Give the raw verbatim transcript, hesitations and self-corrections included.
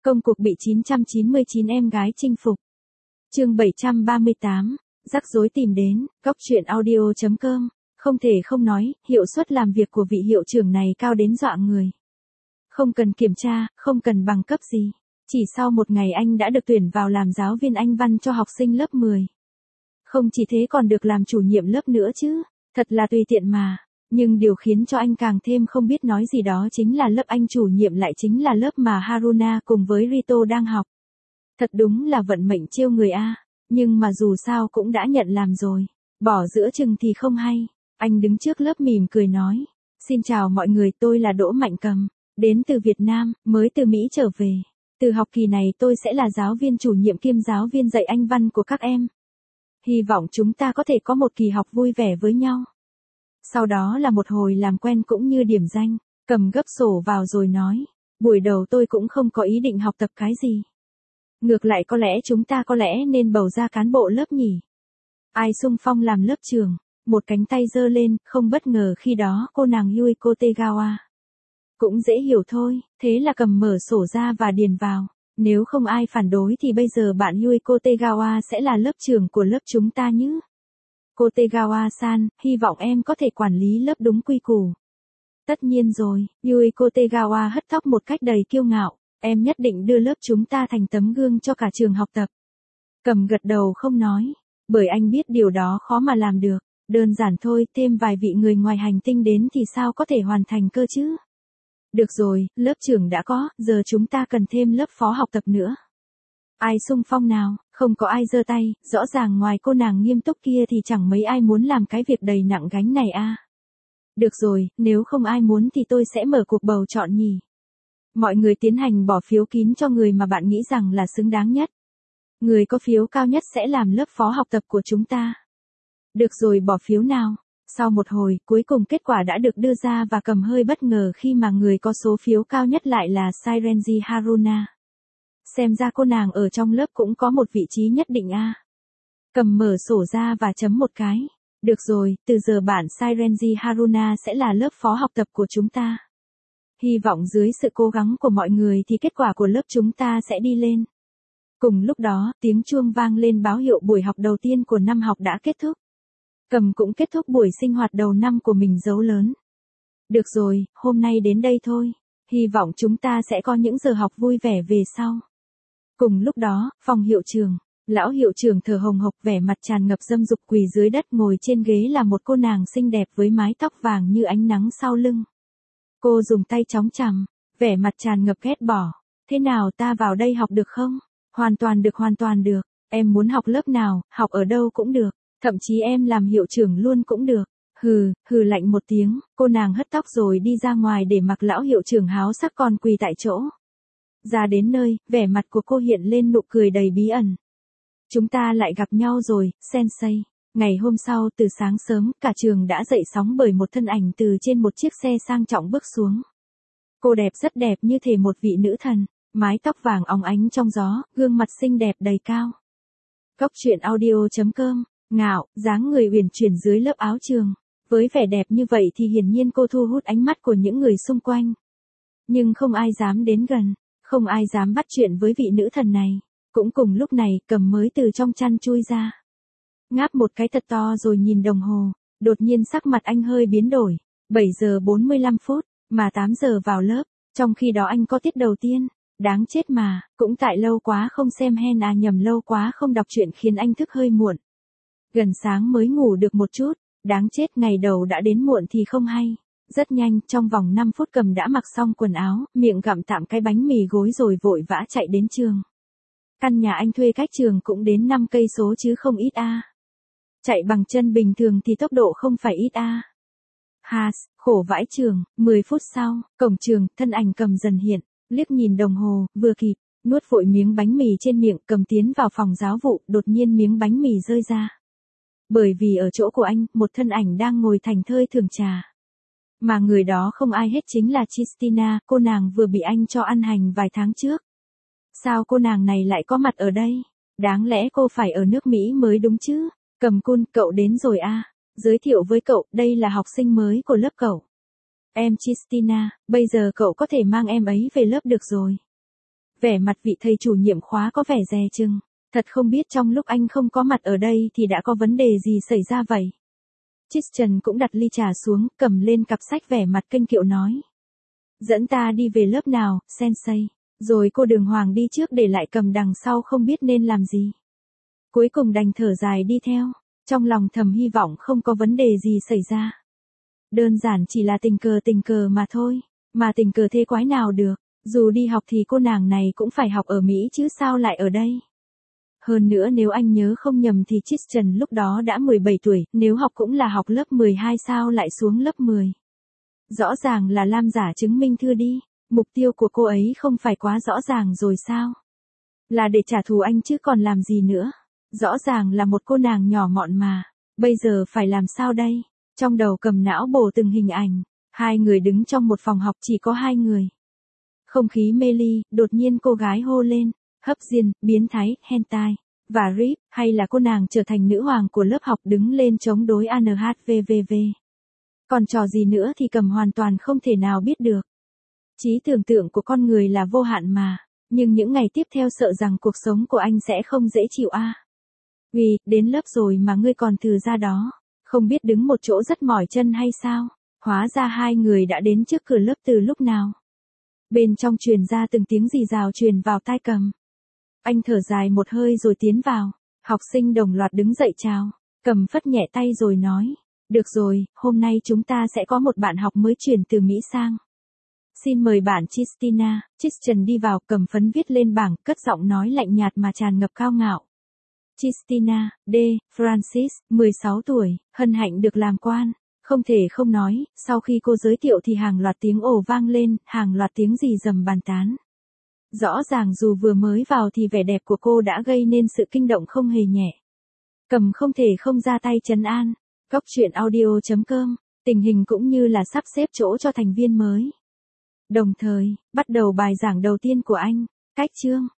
Công cuộc bị chín trăm chín mươi chín em gái chinh phục. Chương bảy trăm ba mươi tám, rắc rối tìm đến, góc truyện audio chấm com. Không thể không nói, hiệu suất làm việc của vị hiệu trưởng này cao đến dọa người. Không cần kiểm tra, không cần bằng cấp gì. Chỉ sau một ngày anh đã được tuyển vào làm giáo viên Anh văn cho học sinh lớp mười. Không chỉ thế còn được làm chủ nhiệm lớp nữa chứ, thật là tùy tiện mà. Nhưng điều khiến cho anh càng thêm không biết nói gì đó chính là lớp anh chủ nhiệm lại chính là lớp mà Haruna cùng với Rito đang học. Thật đúng là vận mệnh trêu người a, nhưng mà dù sao cũng đã nhận làm rồi, bỏ giữa chừng thì không hay. Anh đứng trước lớp mỉm cười nói, xin chào mọi người, tôi là Đỗ Mạnh Cầm, đến từ Việt Nam, mới từ Mỹ trở về. Từ học kỳ này tôi sẽ là giáo viên chủ nhiệm kiêm giáo viên dạy Anh văn của các em. Hy vọng chúng ta có thể có một kỳ học vui vẻ với nhau. Sau đó là một hồi làm quen cũng như điểm danh, Cầm gấp sổ vào rồi nói, buổi đầu tôi cũng không có ý định học tập cái gì. Ngược lại có lẽ chúng ta có lẽ nên bầu ra cán bộ lớp nhỉ. Ai xung phong làm lớp trưởng, một cánh tay giơ lên, không bất ngờ khi đó cô nàng Yuiko Tegawa. Cũng dễ hiểu thôi, thế là Cầm mở sổ ra và điền vào. Nếu không ai phản đối thì bây giờ bạn Yuiko Tegawa sẽ là lớp trưởng của lớp chúng ta nhé. Cô Tegawa-san, hy vọng em có thể quản lý lớp đúng quy củ. Tất nhiên rồi, Yuiko Tegawa hất tóc một cách đầy kiêu ngạo, em nhất định đưa lớp chúng ta thành tấm gương cho cả trường học tập. Cầm gật đầu không nói, bởi anh biết điều đó khó mà làm được, đơn giản thôi, thêm vài vị người ngoài hành tinh đến thì sao có thể hoàn thành cơ chứ. Được rồi, lớp trưởng đã có, giờ chúng ta cần thêm lớp phó học tập nữa. Ai xung phong nào, không có ai giơ tay, rõ ràng ngoài cô nàng nghiêm túc kia thì chẳng mấy ai muốn làm cái việc đầy nặng gánh này a. À. Được rồi, nếu không ai muốn thì tôi sẽ mở cuộc bầu chọn nhỉ. Mọi người tiến hành bỏ phiếu kín cho người mà bạn nghĩ rằng là xứng đáng nhất. Người có phiếu cao nhất sẽ làm lớp phó học tập của chúng ta. Được rồi, bỏ phiếu nào. Sau một hồi, cuối cùng kết quả đã được đưa ra và Cầm hơi bất ngờ khi mà người có số phiếu cao nhất lại là Sairenji Haruna. Xem ra cô nàng ở trong lớp cũng có một vị trí nhất định a. À. Cầm mở sổ ra và chấm một cái. Được rồi, từ giờ bạn Sairenji Haruna sẽ là lớp phó học tập của chúng ta. Hy vọng dưới sự cố gắng của mọi người thì kết quả của lớp chúng ta sẽ đi lên. Cùng lúc đó, tiếng chuông vang lên báo hiệu buổi học đầu tiên của năm học đã kết thúc. Cầm cũng kết thúc buổi sinh hoạt đầu năm của mình dấu lớn. Được rồi, hôm nay đến đây thôi. Hy vọng chúng ta sẽ có những giờ học vui vẻ về sau. Cùng lúc đó, phòng hiệu trưởng, lão hiệu trưởng thở hồng hộc vẻ mặt tràn ngập dâm dục quỳ dưới đất, ngồi trên ghế là một cô nàng xinh đẹp với mái tóc vàng như ánh nắng sau lưng. Cô dùng tay chóng chằm, vẻ mặt tràn ngập ghét bỏ. Thế nào, ta vào đây học được không? Hoàn toàn được, hoàn toàn được. Em muốn học lớp nào, học ở đâu cũng được. Thậm chí em làm hiệu trưởng luôn cũng được. Hừ, hừ lạnh một tiếng, cô nàng hất tóc rồi đi ra ngoài để mặc lão hiệu trưởng háo sắc còn quỳ tại chỗ. Ra đến nơi, vẻ mặt của cô hiện lên nụ cười đầy bí ẩn. Chúng ta lại gặp nhau rồi, sensei. Ngày hôm sau, từ sáng sớm, cả trường đã dậy sóng bởi một thân ảnh từ trên một chiếc xe sang trọng bước xuống. Cô đẹp rất đẹp như thể một vị nữ thần, mái tóc vàng óng ánh trong gió, gương mặt xinh đẹp đầy cao. Góc truyện audio chấm com, ngạo, dáng người uyển chuyển dưới lớp áo trường. Với vẻ đẹp như vậy thì hiển nhiên cô thu hút ánh mắt của những người xung quanh. Nhưng không ai dám đến gần, không ai dám bắt chuyện với vị nữ thần này. Cũng cùng lúc này, Cầm mới từ trong chăn chui ra. Ngáp một cái thật to rồi nhìn đồng hồ, đột nhiên sắc mặt anh hơi biến đổi. bảy giờ bốn mươi lăm phút, mà tám giờ vào lớp, trong khi đó anh có tiết đầu tiên. Đáng chết mà, cũng tại lâu quá không xem hen à nhầm lâu quá không đọc truyện khiến anh thức hơi muộn. Gần sáng mới ngủ được một chút, đáng chết ngày đầu đã đến muộn thì không hay. Rất nhanh, trong vòng năm phút Cầm đã mặc xong quần áo, miệng gặm tạm cái bánh mì gối rồi vội vã chạy đến trường. Căn nhà anh thuê cách trường cũng đến năm cây số chứ không ít a. À. Chạy bằng chân bình thường thì tốc độ không phải ít a. À. Hà, khổ vãi trường, mười phút sau, cổng trường, thân ảnh Cầm dần hiện, liếc nhìn đồng hồ, vừa kịp, nuốt vội miếng bánh mì trên miệng, Cầm tiến vào phòng giáo vụ, đột nhiên miếng bánh mì rơi ra. Bởi vì ở chỗ của anh, một thân ảnh đang ngồi thành thơi thưởng trà. Mà người đó không ai hết chính là Christina, cô nàng vừa bị anh cho ăn hành vài tháng trước. Sao cô nàng này lại có mặt ở đây? Đáng lẽ cô phải ở nước Mỹ mới đúng chứ? Cầm cun, cậu đến rồi à? Giới thiệu với cậu, đây là học sinh mới của lớp cậu. Em Christina, bây giờ cậu có thể mang em ấy về lớp được rồi. Vẻ mặt vị thầy chủ nhiệm khóa có vẻ dè chừng. Thật không biết trong lúc anh không có mặt ở đây thì đã có vấn đề gì xảy ra vậy. Christian cũng đặt ly trà xuống, cầm lên cặp sách vẻ mặt kênh kiệu nói. Dẫn ta đi về lớp nào, sensei. Rồi cô Đường Hoàng đi trước để lại cầm đằng sau không biết nên làm gì. Cuối cùng đành thở dài đi theo, trong lòng thầm hy vọng không có vấn đề gì xảy ra. Đơn giản chỉ là tình cờ tình cờ mà thôi, mà tình cờ thế quái nào được, dù đi học thì cô nàng này cũng phải học ở Mỹ chứ sao lại ở đây. Hơn nữa nếu anh nhớ không nhầm thì Christian lúc đó đã mười bảy tuổi, nếu học cũng là học lớp mười hai sao lại xuống lớp mười. Rõ ràng là Lam giả chứng minh thư đi, mục tiêu của cô ấy không phải quá rõ ràng rồi sao? Là để trả thù anh chứ còn làm gì nữa. Rõ ràng là một cô nàng nhỏ mọn mà, bây giờ phải làm sao đây? Trong đầu cầm não bổ từng hình ảnh, hai người đứng trong một phòng học chỉ có hai người. Không khí mê ly, đột nhiên cô gái hô lên, hấp diên, biến thái, hentai, và rip, hay là cô nàng trở thành nữ hoàng của lớp học đứng lên chống đối a en hát vê vê vê. Còn trò gì nữa thì cầm hoàn toàn không thể nào biết được. Trí tưởng tượng của con người là vô hạn mà, nhưng những ngày tiếp theo sợ rằng cuộc sống của anh sẽ không dễ chịu a. À. Vì, đến lớp rồi mà ngươi còn từ ra đó, không biết đứng một chỗ rất mỏi chân hay sao? Hóa ra hai người đã đến trước cửa lớp từ lúc nào. Bên trong truyền ra từng tiếng rì rào truyền vào tai cầm. Anh thở dài một hơi rồi tiến vào, học sinh đồng loạt đứng dậy chào, cầm phất nhẹ tay rồi nói, được rồi, hôm nay chúng ta sẽ có một bạn học mới chuyển từ Mỹ sang. Xin mời bạn Christina. Christian đi vào, cầm phấn viết lên bảng, cất giọng nói lạnh nhạt mà tràn ngập cao ngạo. Christina, D. Francis, mười sáu tuổi, hân hạnh được làm quan. Không thể không nói, sau khi cô giới thiệu thì hàng loạt tiếng ồ vang lên, hàng loạt tiếng rì rầm bàn tán. Rõ ràng dù vừa mới vào thì vẻ đẹp của cô đã gây nên sự kinh động không hề nhẹ. Cầm không thể không ra tay trấn an. Góc truyện audio chấm com, tình hình cũng như là sắp xếp chỗ cho thành viên mới. Đồng thời, bắt đầu bài giảng đầu tiên của anh, cách chương.